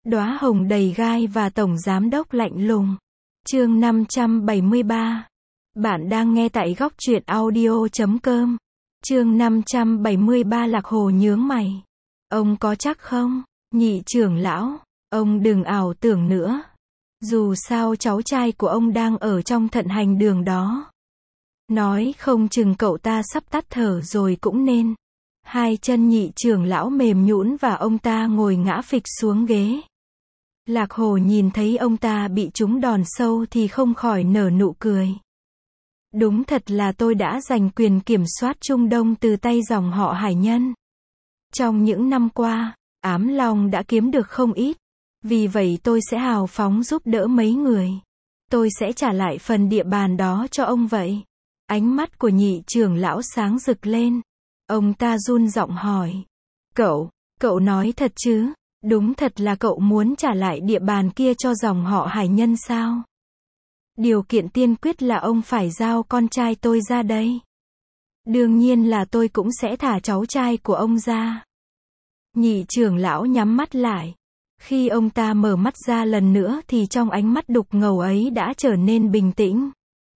Đóa hồng đầy gai và tổng giám đốc lạnh lùng. Chương 573. Bạn đang nghe tại góc truyện audio.com. Chương 573. Lạc Hồ nhướng mày. Ông có chắc không? Nhị trưởng lão, ông đừng ảo tưởng nữa. Dù sao cháu trai của ông đang ở trong thận hành đường đó. Nói không chừng cậu ta sắp tắt thở rồi cũng nên. Hai chân nhị trưởng lão mềm nhũn và ông ta ngồi ngã phịch xuống ghế. Lạc Hồ nhìn thấy ông ta bị trúng đòn sâu thì không khỏi nở nụ cười. Đúng thật là tôi đã giành quyền kiểm soát Trung Đông từ tay dòng họ Hải Nhân. Trong những năm qua, Ám Long đã kiếm được không ít. Vì vậy tôi sẽ hào phóng giúp đỡ mấy người. Tôi sẽ trả lại phần địa bàn đó cho ông vậy. Ánh mắt của nhị trưởng lão sáng rực lên. Ông ta run giọng hỏi. Cậu nói thật chứ? Đúng thật là cậu muốn trả lại địa bàn kia cho dòng họ Hải Nhân sao? Điều kiện tiên quyết là ông phải giao con trai tôi ra đây. Đương nhiên là tôi cũng sẽ thả cháu trai của ông ra. Nhị trưởng lão nhắm mắt lại. Khi ông ta mở mắt ra lần nữa thì trong ánh mắt đục ngầu ấy đã trở nên bình tĩnh.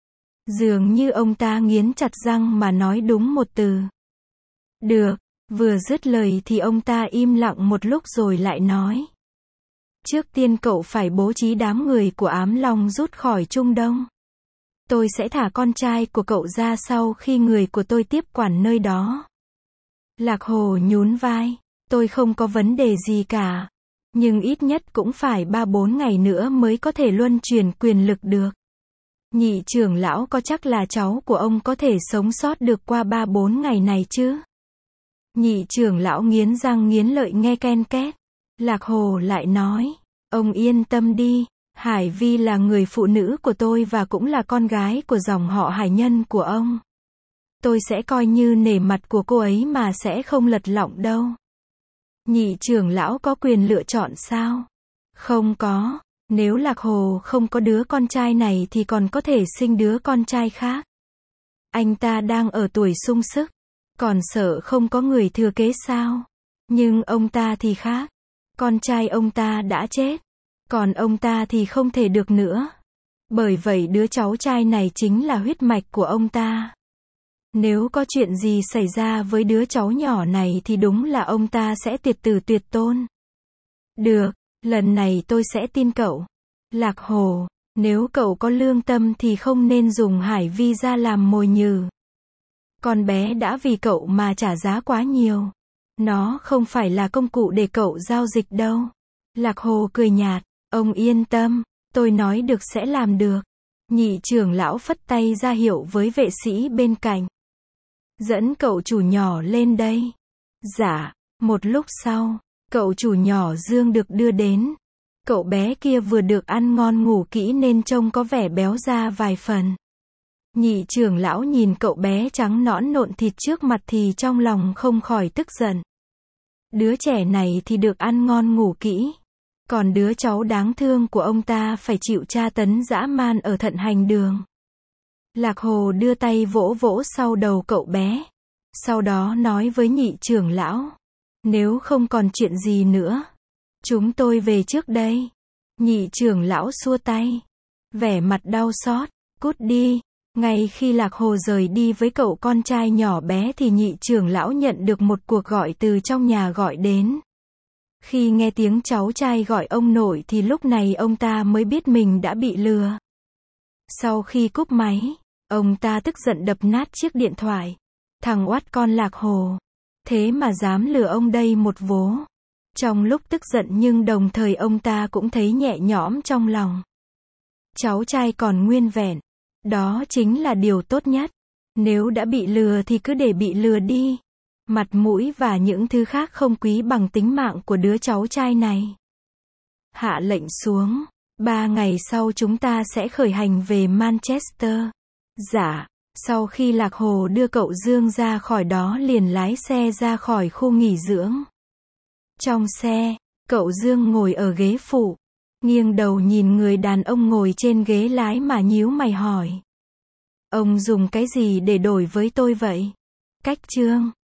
Dường như ông ta nghiến chặt răng mà nói đúng một từ. Được. Vừa dứt lời thì ông ta im lặng một lúc rồi lại nói. Trước tiên cậu phải bố trí đám người của Ám Long rút khỏi Trung Đông. Tôi sẽ thả con trai của cậu ra sau khi người của tôi tiếp quản nơi đó. Lạc Hồ nhún vai. Tôi không có vấn đề gì cả. Nhưng ít nhất cũng phải 3-4 ngày nữa mới có thể luân chuyển quyền lực được. Nhị trưởng lão có chắc là cháu của ông có thể sống sót được qua 3-4 ngày này chứ? Nhị trưởng lão nghiến răng nghiến lợi nghe ken két. Lạc Hồ lại nói. Ông yên tâm đi. Hải Vi là người phụ nữ của tôi và cũng là con gái của dòng họ Hải Nhân của ông. Tôi sẽ coi như nể mặt của cô ấy mà sẽ không lật lọng đâu. Nhị trưởng lão có quyền lựa chọn sao? Không có. Nếu Lạc Hồ không có đứa con trai này thì còn có thể sinh đứa con trai khác. Anh ta đang ở tuổi sung sức. Còn sợ không có người thừa kế sao? Nhưng ông ta thì khác. Con trai ông ta đã chết. Còn ông ta thì không thể được nữa. Bởi vậy đứa cháu trai này chính là huyết mạch của ông ta. Nếu có chuyện gì xảy ra với đứa cháu nhỏ này thì đúng là ông ta sẽ tuyệt tử tuyệt tôn. Được, lần này tôi sẽ tin cậu. Lạc Hồ, nếu cậu có lương tâm thì không nên dùng Hải Vi ra làm mồi nhử. Con bé đã vì cậu mà trả giá quá nhiều. Nó không phải là công cụ để cậu giao dịch đâu. Lạc Hồ cười nhạt. Ông yên tâm, tôi nói được sẽ làm được. Nhị trưởng lão phất tay ra hiệu với vệ sĩ bên cạnh. Dẫn cậu chủ nhỏ lên đây. Dạ, một lúc sau, cậu chủ nhỏ Dương được đưa đến. Cậu bé kia vừa được ăn ngon ngủ kỹ nên trông có vẻ béo ra vài phần. Nhị trưởng lão nhìn cậu bé trắng nõn nộn thịt trước mặt thì trong lòng không khỏi tức giận. Đứa trẻ này thì được ăn ngon ngủ kỹ. Còn đứa cháu đáng thương của ông ta phải chịu tra tấn dã man ở thận hành đường. Lạc Hồ đưa tay vỗ vỗ sau đầu cậu bé. Sau đó nói với nhị trưởng lão. Nếu không còn chuyện gì nữa, chúng tôi về trước đây. Nhị trưởng lão xua tay. Vẻ mặt đau xót. Cút đi. Ngay khi Lạc Hồ rời đi với cậu con trai nhỏ bé thì nhị trưởng lão nhận được một cuộc gọi từ trong nhà gọi đến. Khi nghe tiếng cháu trai gọi ông nội thì lúc này ông ta mới biết mình đã bị lừa. Sau khi cúp máy, ông ta tức giận đập nát chiếc điện thoại. Thằng oát con Lạc Hồ. Thế mà dám lừa ông đây một vố. Trong lúc tức giận nhưng đồng thời ông ta cũng thấy nhẹ nhõm trong lòng. Cháu trai còn nguyên vẹn. Đó chính là điều tốt nhất. Nếu đã bị lừa thì cứ để bị lừa đi. Mặt mũi và những thứ khác không quý bằng tính mạng của đứa cháu trai này. Hạ lệnh xuống. 3 ngày sau chúng ta sẽ khởi hành về Manchester. Dạ. Sau khi Lạc Hồ đưa cậu Dương ra khỏi đó liền lái xe ra khỏi khu nghỉ dưỡng. Trong xe, cậu Dương ngồi ở ghế phụ. Nghiêng đầu nhìn người đàn ông ngồi trên ghế lái mà nhíu mày hỏi. Ông dùng cái gì để đổi với tôi vậy? Cách chương.